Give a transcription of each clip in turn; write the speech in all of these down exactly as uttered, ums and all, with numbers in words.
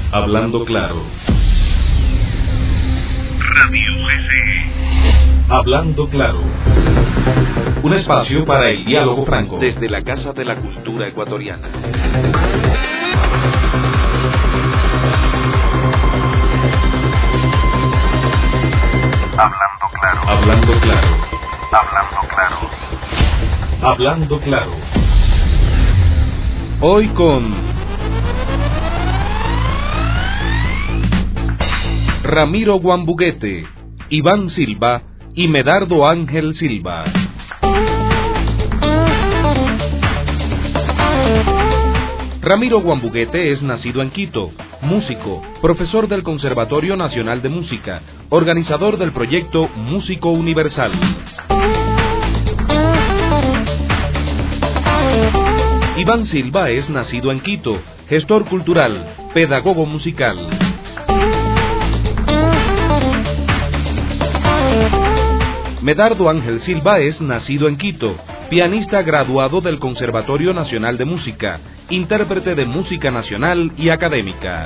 Hablando claro. Radio G C. Hablando claro. Un espacio para el diálogo franco. Desde la Casa de la Cultura Ecuatoriana. Hablando claro. Hablando claro. Hablando claro. Hablando claro. Hoy con Ramiro Guambuguete, Iván Silva y Medardo Ángel Silva. Ramiro Guambuguete es nacido en Quito, músico, profesor del Conservatorio Nacional de Música, organizador del proyecto Músico Universal. Iván Silva es nacido en Quito, gestor cultural, pedagogo musical. Medardo Ángel Silva es nacido en Quito, pianista graduado del Conservatorio Nacional de Música, intérprete de música nacional y académica.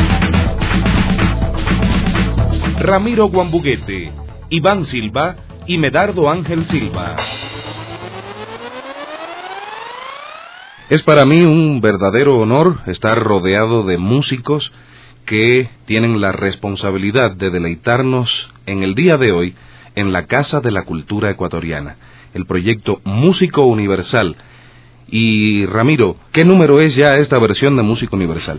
Ramiro Guambuguete, Iván Silva y Medardo Ángel Silva. Es para mí un verdadero honor estar rodeado de músicos que tienen la responsabilidad de deleitarnos en el día de hoy en la Casa de la Cultura Ecuatoriana, el proyecto Músico Universal. Y Ramiro, ¿qué número es ya esta versión de Músico Universal?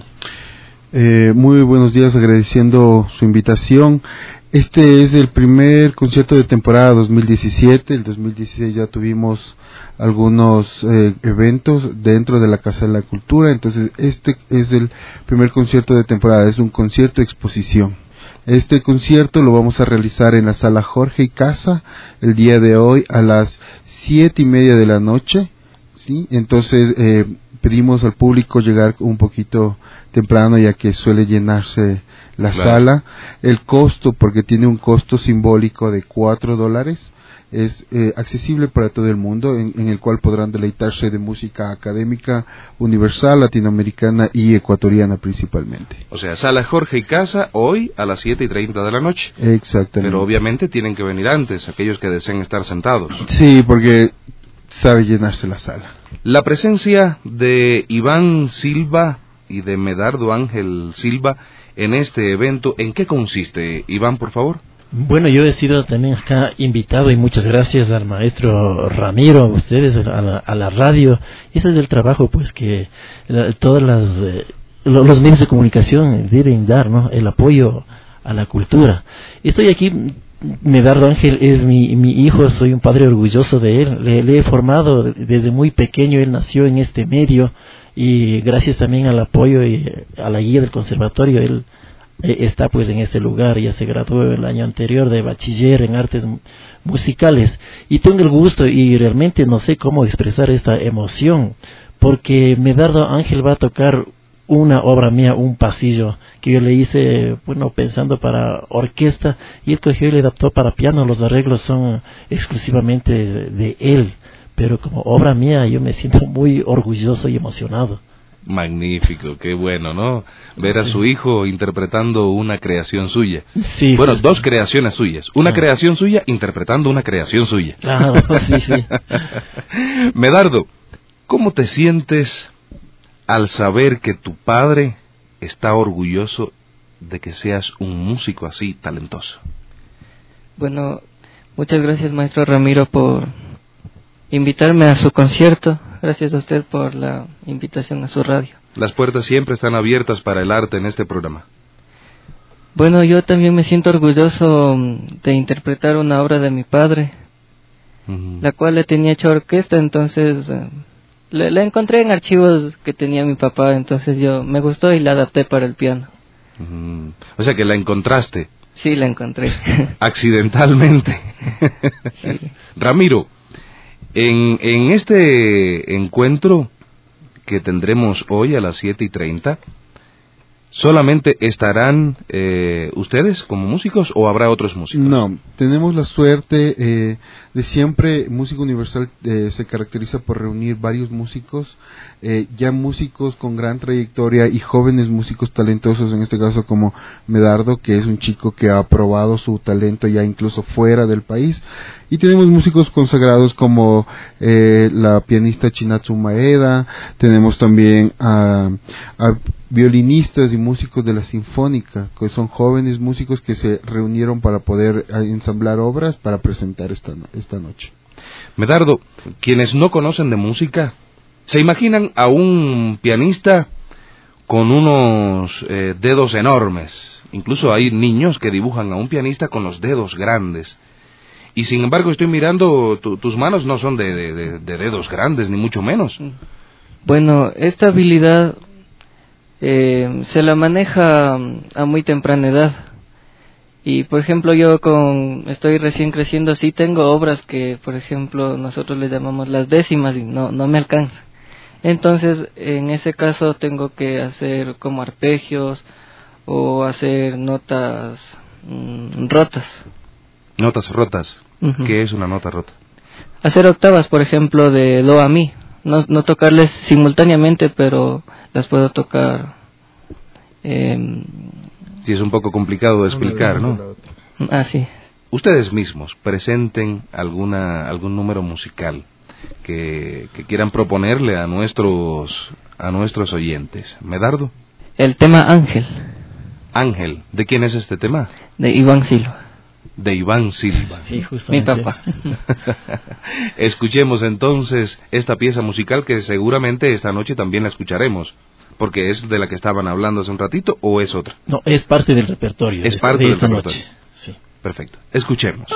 Eh, muy buenos días, agradeciendo su invitación. Este es el primer concierto de temporada dos mil diecisiete. El dos mil dieciséis ya tuvimos algunos eh, eventos dentro de la Casa de la Cultura, entonces este es el primer concierto de temporada, es un concierto exposición. Este concierto lo vamos a realizar en la Sala Jorge y Casa el día de hoy a las siete y media de la noche, ¿sí? Entonces eh, pedimos al público llegar un poquito temprano, ya que suele llenarse la claro. sala. El costo, porque tiene un costo simbólico de cuatro dólares, es eh, accesible para todo el mundo, en, en el cual podrán deleitarse de música académica, universal, latinoamericana y ecuatoriana principalmente. O sea, Sala Jorge y Casa hoy a las siete y treinta de la noche. Exactamente. Pero obviamente tienen que venir antes, aquellos que deseen estar sentados. Sí, porque sabe llenarse la sala. La presencia de Iván Silva y de Medardo Ángel Silva en este evento, ¿en qué consiste? Iván, por favor. Bueno, yo he sido también acá invitado y muchas gracias al maestro Ramiro, a ustedes, a la, a la radio. Ese es el trabajo pues que la, todas las eh, los medios de comunicación deben dar, ¿no? El apoyo a la cultura. Estoy aquí, Medardo Ángel es mi, mi hijo, soy un padre orgulloso de él, le, le he formado desde muy pequeño, él nació en este medio y gracias también al apoyo y a la guía del conservatorio, él está pues en este lugar, ya se graduó el año anterior de bachiller en artes musicales y tengo el gusto y realmente no sé cómo expresar esta emoción porque Medardo Ángel va a tocar una obra mía, un pasillo que yo le hice, bueno, pensando para orquesta y él cogió y le adaptó para piano. Los arreglos son exclusivamente de, de él, pero como obra mía yo me siento muy orgulloso y emocionado. Magnífico, qué bueno, ¿no? Ver a sí. su hijo interpretando una creación suya. Sí. Bueno, justo. Dos creaciones suyas. Una claro. creación suya interpretando una creación suya. Claro, sí, sí. Medardo, ¿cómo te sientes al saber que tu padre está orgulloso de que seas un músico así talentoso? Bueno, muchas gracias, maestro Ramiro, por invitarme a su concierto. Gracias a usted por la invitación a su radio. Las puertas siempre están abiertas para el arte en este programa. Bueno, yo también me siento orgulloso de interpretar una obra de mi padre, uh-huh. la cual le tenía hecha orquesta, entonces uh, le, la encontré en archivos que tenía mi papá, entonces yo me gustó y la adapté para el piano. Uh-huh. O sea que la encontraste. Sí, la encontré. Accidentalmente. Sí. Ramiro, En, en este encuentro que tendremos hoy a las siete y treinta, ¿Solamente estarán eh, ustedes como músicos o habrá otros músicos? No, tenemos la suerte eh, de siempre, Música Universal eh, se caracteriza por reunir varios músicos, eh, ya músicos con gran trayectoria y jóvenes músicos talentosos, en este caso como Medardo, que es un chico que ha probado su talento ya incluso fuera del país, y tenemos músicos consagrados como eh, la pianista Chinatsu Maeda, tenemos también a, a violinistas y músicos de la Sinfónica, que son jóvenes músicos que se reunieron para poder ensamblar obras para presentar esta, esta noche. Medardo, quienes no conocen de música, ¿se imaginan a un pianista con unos eh, dedos enormes? Incluso hay niños que dibujan a un pianista con los dedos grandes. Y sin embargo estoy mirando, tu, tus manos no son de, de, de dedos grandes, ni mucho menos. Bueno, esta habilidad eh, se la maneja a muy temprana edad. Y por ejemplo yo con estoy recién creciendo, sí tengo obras que por ejemplo nosotros les llamamos las décimas y no, no me alcanza. Entonces en ese caso tengo que hacer como arpegios o hacer notas mmm, rotas. Notas rotas. Uh-huh. ¿Qué es una nota rota? Hacer octavas, por ejemplo, de do a mi. No, no tocarles simultáneamente, pero las puedo tocar. Eh, sí, es un poco complicado de explicar, ¿no? Ah, sí. Ustedes mismos presenten alguna algún número musical que, que quieran proponerle a nuestros a nuestros oyentes. Medardo. El tema Ángel. Ángel. ¿De quién es este tema? De Iván Silva. De Iván Silva. Sí, justamente. Mi papá. Escuchemos entonces esta pieza musical que seguramente esta noche también la escucharemos, porque es de la que estaban hablando hace un ratito, ¿o es otra? No, es parte del repertorio. Es de parte de del esta repertorio. Noche. Sí. Perfecto. Escuchemos.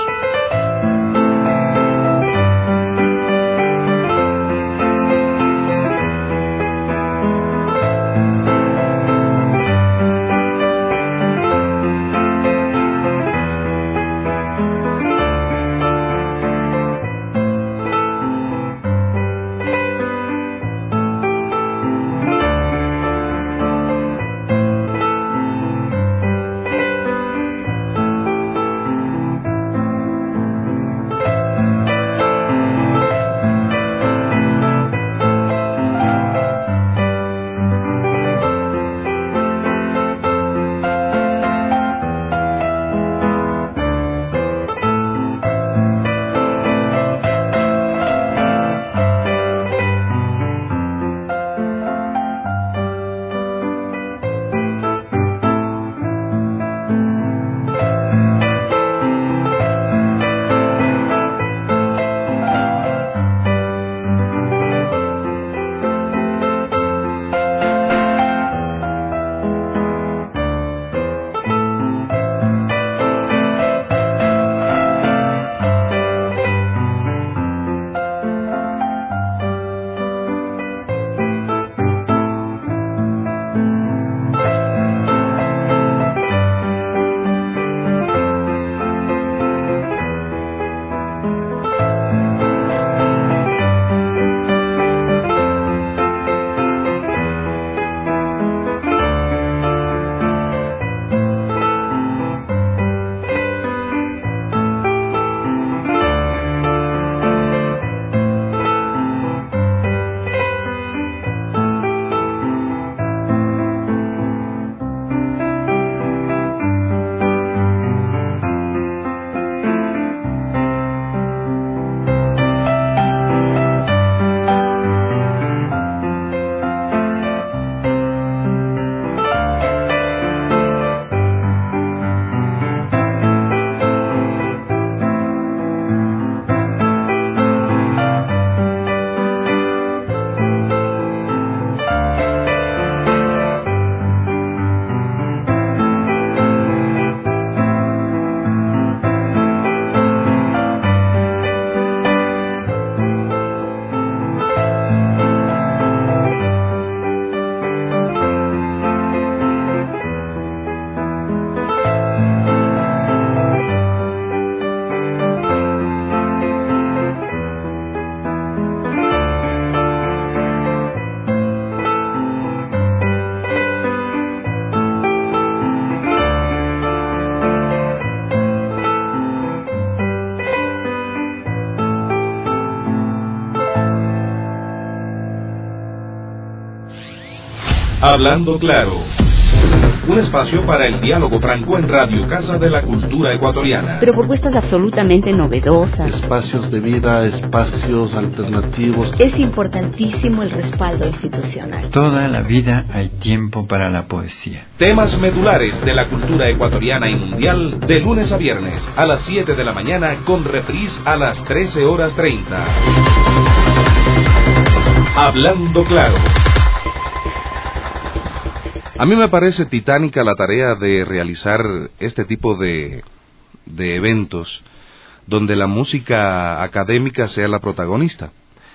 Hablando Claro. Un espacio para el diálogo franco en Radio Casa de la Cultura Ecuatoriana. Pero propuestas absolutamente novedosas. Espacios de vida, espacios alternativos. Es importantísimo el respaldo institucional. Toda la vida hay tiempo para la poesía. Temas medulares de la cultura ecuatoriana y mundial de lunes a viernes a las siete de la mañana con reprise a las trece horas treinta. Hablando Claro. A mí me parece titánica la tarea de realizar este tipo de, de eventos donde la música académica sea la protagonista.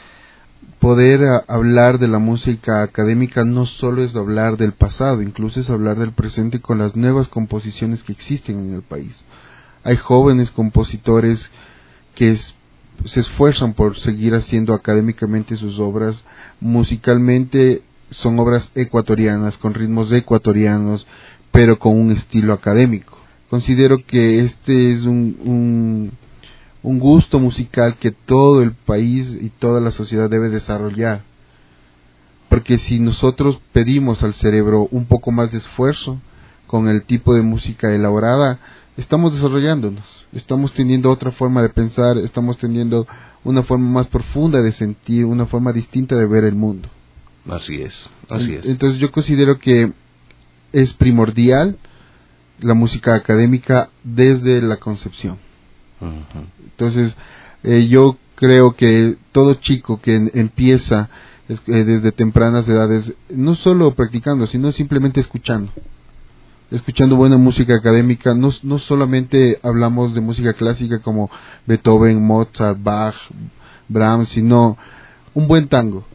Poder a, hablar de la música académica no solo es hablar del pasado, incluso es hablar del presente con las nuevas composiciones que existen en el país. Hay jóvenes compositores que es, se esfuerzan por seguir haciendo académicamente sus obras. Musicalmente son obras ecuatorianas, con ritmos ecuatorianos, pero con un estilo académico. Considero que este es un, un, un gusto musical que todo el país y toda la sociedad debe desarrollar. Porque si nosotros pedimos al cerebro un poco más de esfuerzo con el tipo de música elaborada, estamos desarrollándonos, estamos teniendo otra forma de pensar, estamos teniendo una forma más profunda de sentir, una forma distinta de ver el mundo. Así es, así es. Entonces yo considero que es primordial la música académica desde la concepción. Uh-huh. Entonces eh, yo creo que todo chico que en, empieza es, eh, desde tempranas edades, no solo practicando, sino simplemente escuchando, escuchando buena música académica, no, no solamente hablamos de música clásica como Beethoven, Mozart, Bach, Brahms, sino un buen tango.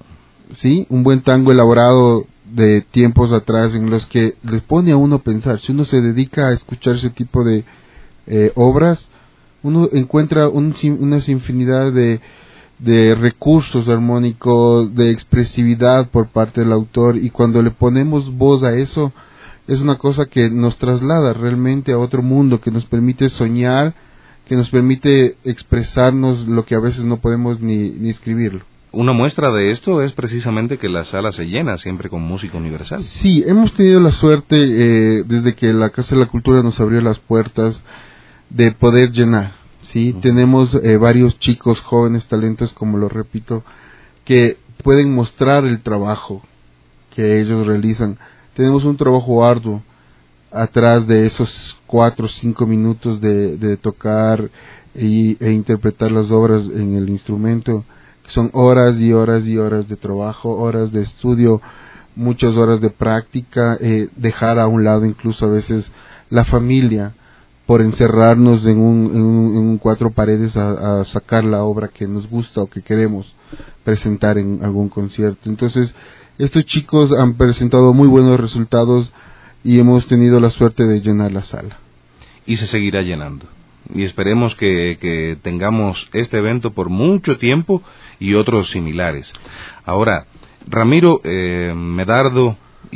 Sí, un buen tango elaborado de tiempos atrás en los que les pone a uno a pensar. Si uno se dedica a escuchar ese tipo de eh, obras, uno encuentra un, una infinidad de, de recursos armónicos, de expresividad por parte del autor, y cuando le ponemos voz a eso, es una cosa que nos traslada realmente a otro mundo, que nos permite soñar, que nos permite expresarnos lo que a veces no podemos ni, ni escribirlo. Una muestra de esto es precisamente que la sala se llena siempre con música universal. Sí, hemos tenido la suerte, eh, desde que la Casa de la Cultura nos abrió las puertas, de poder llenar. Sí, uh-huh. Tenemos eh, varios chicos, jóvenes talentos, como lo repito, que pueden mostrar el trabajo que ellos realizan. Tenemos un trabajo arduo atrás de esos cuatro o cinco minutos de, de tocar y, e interpretar las obras en el instrumento. Son horas y horas y horas de trabajo, horas de estudio, muchas horas de práctica, eh, dejar a un lado incluso a veces la familia por encerrarnos en un, en un, en un cuatro paredes a, a sacar la obra que nos gusta o que queremos presentar en algún concierto. Entonces, estos chicos han presentado muy buenos resultados y hemos tenido la suerte de llenar la sala. Y se seguirá llenando. Y esperemos que, que tengamos este evento por mucho tiempo y otros similares. Ahora, Ramiro, eh, Medardo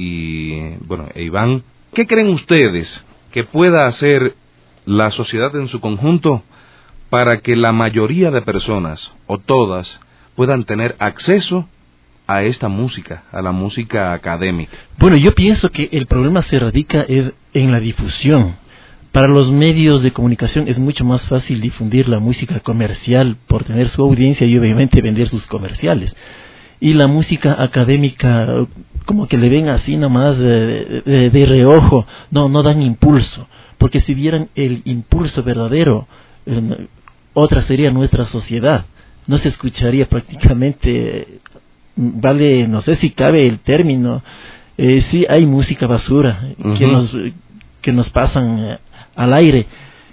y bueno, e Iván, ¿qué creen ustedes que pueda hacer la sociedad en su conjunto para que la mayoría de personas, o todas, puedan tener acceso a esta música, a la música académica? Bueno, yo pienso que el problema se radica es en la difusión. Para los medios de comunicación es mucho más fácil difundir la música comercial por tener su audiencia y obviamente vender sus comerciales. Y la música académica, como que le ven así nomás de, de, de reojo, no, no dan impulso. Porque si vieran el impulso verdadero, eh, otra sería nuestra sociedad. No se escucharía prácticamente, vale, no sé si cabe el término, eh, sí hay música basura uh-huh. que nos que nos pasan eh, al aire.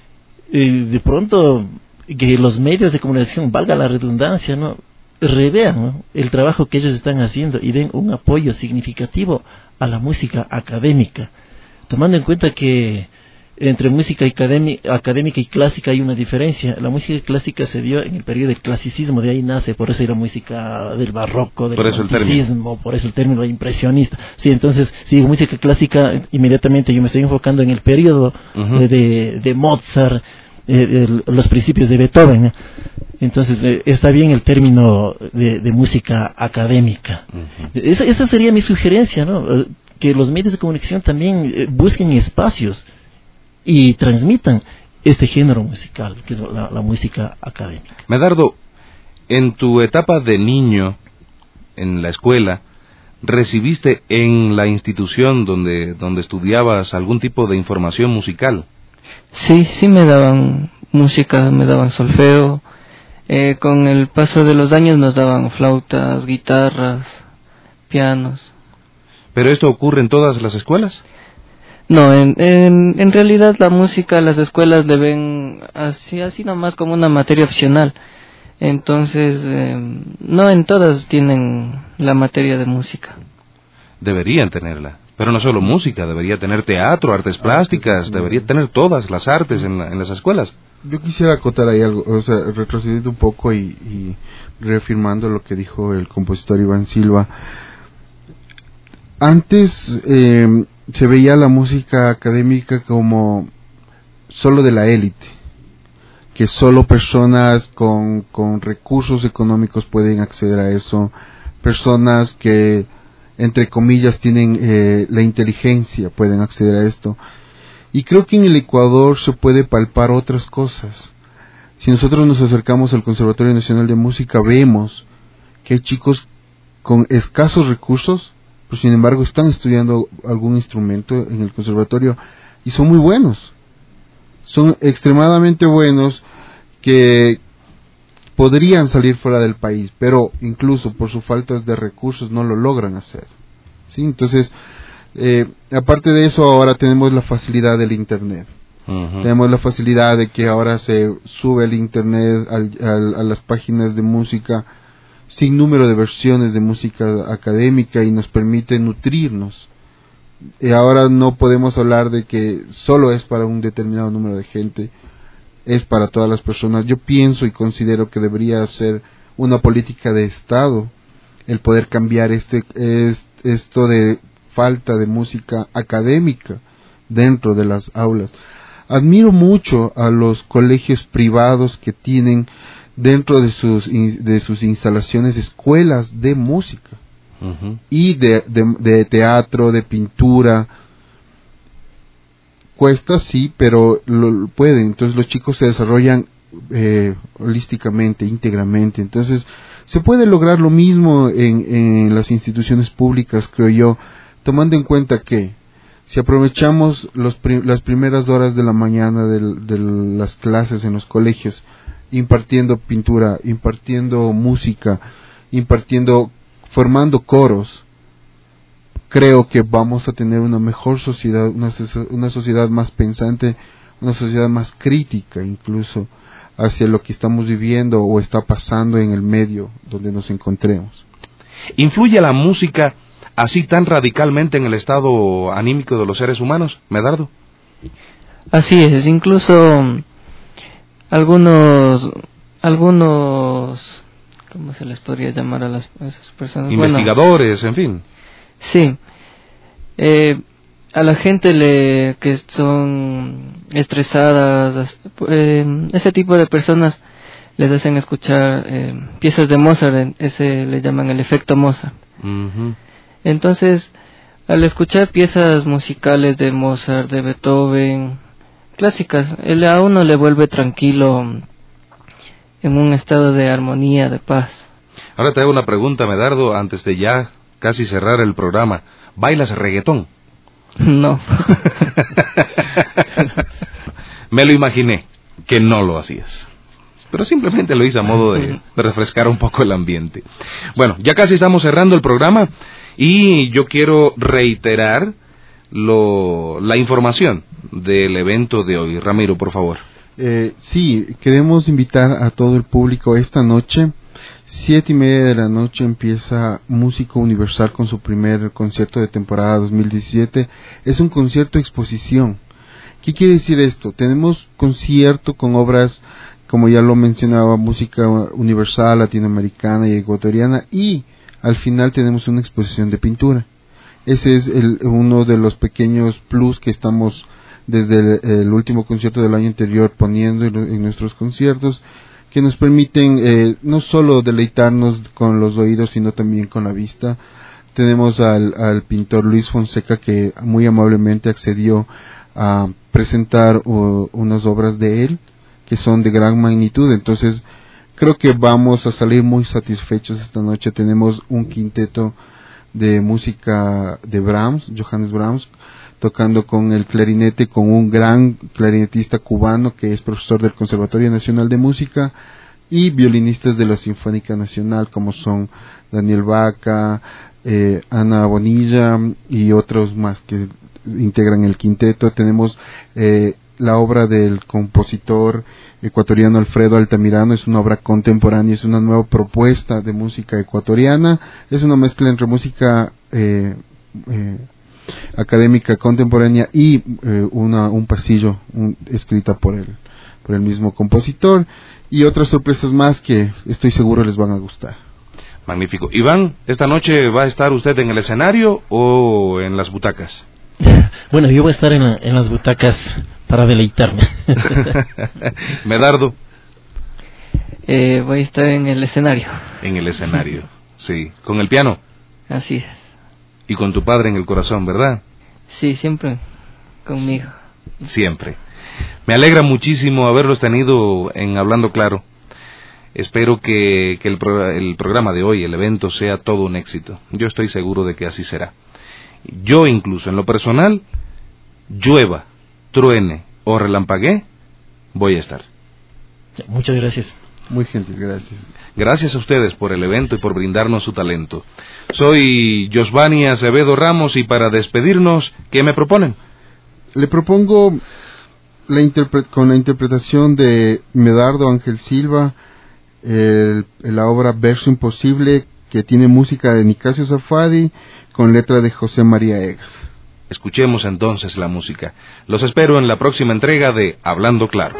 Eh, de pronto que los medios de comunicación, valga la redundancia, no revean, ¿no?, el trabajo que ellos están haciendo y den un apoyo significativo a la música académica, tomando en cuenta que entre música académica y clásica hay una diferencia. La música clásica se dio en el periodo del clasicismo, de ahí nace, por eso hay la música del barroco, del romanticismo, por eso el término impresionista. Sí, entonces, si digo música clásica, inmediatamente yo me estoy enfocando en el periodo uh-huh. de, de Mozart, eh, el, los principios de Beethoven, ¿eh? Entonces eh, está bien el término de, de música académica. Uh-huh. esa, esa sería mi sugerencia, ¿no? Que los medios de comunicación también eh, busquen espacios y transmitan este género musical, que es la, la música académica. Medardo, en tu etapa de niño en la escuela, ¿recibiste en la institución donde, donde estudiabas algún tipo de información musical? Sí, sí me daban música, me daban solfeo. Eh, con el paso de los años nos daban flautas, guitarras, pianos. ¿Pero esto ocurre en todas las escuelas? No, en, en, en realidad la música las escuelas le ven así, así nomás como una materia opcional. Entonces, eh, no en todas tienen la materia de música. Deberían tenerla, pero no solo música, debería tener teatro, artes plásticas, debería tener todas las artes en, la, en las escuelas. Yo quisiera acotar ahí algo, o sea, retrocediendo un poco y, y reafirmando lo que dijo el compositor Iván Silva. Antes eh, se veía la música académica como solo de la élite, que solo personas con, con recursos económicos pueden acceder a eso, personas que, entre comillas, tienen eh, la inteligencia pueden acceder a esto. Y creo que en el Ecuador se puede palpar otras cosas. Si nosotros nos acercamos al Conservatorio Nacional de Música, vemos que hay chicos con escasos recursos, pero sin embargo están estudiando algún instrumento en el conservatorio y son muy buenos. Son extremadamente buenos, que podrían salir fuera del país, pero incluso por su falta de recursos no lo logran hacer, ¿sí? Entonces, eh, aparte de eso, ahora tenemos la facilidad del internet. Uh-huh. Tenemos la facilidad de que ahora se sube el internet al, al, a las páginas de música sin número de versiones de música académica y nos permite nutrirnos. Y ahora no podemos hablar de que solo es para un determinado número de gente, es para todas las personas. Yo pienso y considero que debería ser una política de Estado el poder cambiar este es, esto de falta de música académica dentro de las aulas. Admiro mucho a los colegios privados que tienen dentro de sus de sus instalaciones escuelas de música. Uh-huh. Y de, de, de teatro, de pintura. Cuesta, sí, pero lo pueden. Entonces los chicos se desarrollan eh, holísticamente, íntegramente. Entonces se puede lograr lo mismo en, en las instituciones públicas, creo yo, tomando en cuenta que si aprovechamos los prim- las primeras horas de la mañana de, de las clases en los colegios, impartiendo pintura, impartiendo música, impartiendo, formando coros, creo que vamos a tener una mejor sociedad, una, una sociedad más pensante, una sociedad más crítica incluso hacia lo que estamos viviendo o está pasando en el medio donde nos encontremos. ¿Influye la música así tan radicalmente en el estado anímico de los seres humanos, Medardo? Así es, incluso algunos, algunos, ¿cómo se les podría llamar a, las, a esas personas? Investigadores, bueno, en fin. Sí, eh, a la gente le que son estresadas, eh, ese tipo de personas les hacen escuchar eh, piezas de Mozart, ese le llaman el efecto Mozart. Uh-huh. Entonces, al escuchar piezas musicales de Mozart, de Beethoven, clásicas, él a uno le vuelve tranquilo, en un estado de armonía, de paz. Ahora te hago una pregunta, Medardo, antes de ya casi cerrar el programa. ¿Bailas reggaetón? No. Me lo imaginé, que no lo hacías. Pero simplemente lo hice a modo de, de refrescar un poco el ambiente. Bueno, ya casi estamos cerrando el programa y yo quiero reiterar lo, la información del evento de hoy. Ramiro, por favor. Eh, sí, queremos invitar a todo el público esta noche. Siete y media de la noche empieza Músico Universal con su primer concierto de temporada dos mil diecisiete. Es un concierto exposición. ¿Qué quiere decir esto? Tenemos concierto con obras, como ya lo mencionaba, música universal, latinoamericana y ecuatoriana, y al final tenemos una exposición de pintura. Ese es el, uno de los pequeños plus que estamos desde el, el último concierto del año anterior poniendo en, en nuestros conciertos, que nos permiten eh, no solo deleitarnos con los oídos, sino también con la vista. Tenemos al, al pintor Luis Fonseca, que muy amablemente accedió a presentar uh, unas obras de él, que son de gran magnitud. Entonces creo que vamos a salir muy satisfechos esta noche. Tenemos un quinteto de música de Brahms, Johannes Brahms, tocando con el clarinete, con un gran clarinetista cubano que es profesor del Conservatorio Nacional de Música, y violinistas de la Sinfónica Nacional como son Daniel Vaca, eh, Ana Bonilla y otros más que integran el quinteto. Tenemos eh, la obra del compositor ecuatoriano Alfredo Altamirano. Es una obra contemporánea, es una nueva propuesta de música ecuatoriana, es una mezcla entre música eh, eh, académica contemporánea y eh, una, un pasillo un, escrita por el, por el mismo compositor, y otras sorpresas más que estoy seguro les van a gustar. Magnífico. Iván, ¿esta noche va a estar usted en el escenario o en las butacas? Bueno, yo voy a estar en, la, en las butacas para deleitarme. Medardo. Eh, voy a estar en el escenario. En el escenario, sí. ¿Con el piano? Así es. Y con tu padre en el corazón, ¿verdad? Sí, siempre conmigo. Siempre. Me alegra muchísimo haberlos tenido en Hablando Claro. Espero que, que el, pro, el programa de hoy, el evento, sea todo un éxito. Yo estoy seguro de que así será. Yo incluso, en lo personal, llueva, truene o relampaguee, voy a estar. Muchas gracias. Muy gentil, gracias. Gracias a ustedes por el evento y por brindarnos su talento. Soy Josvani Acevedo Ramos, y para despedirnos, ¿qué me proponen? Le propongo la interpre- con la interpretación de Medardo Ángel Silva, el, la obra Verso Imposible, que tiene música de Nicasio Zafadi con letra de José María Egas. Escuchemos entonces la música. Los espero en la próxima entrega de Hablando Claro.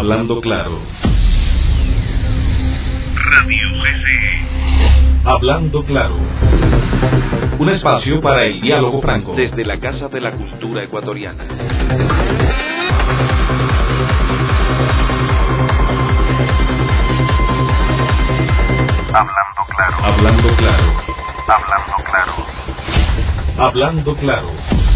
Hablando claro. Radio C C. Hablando claro. Un espacio para el diálogo franco. Desde la Casa de la Cultura Ecuatoriana. Hablando claro. Hablando claro. Hablando claro. Hablando claro.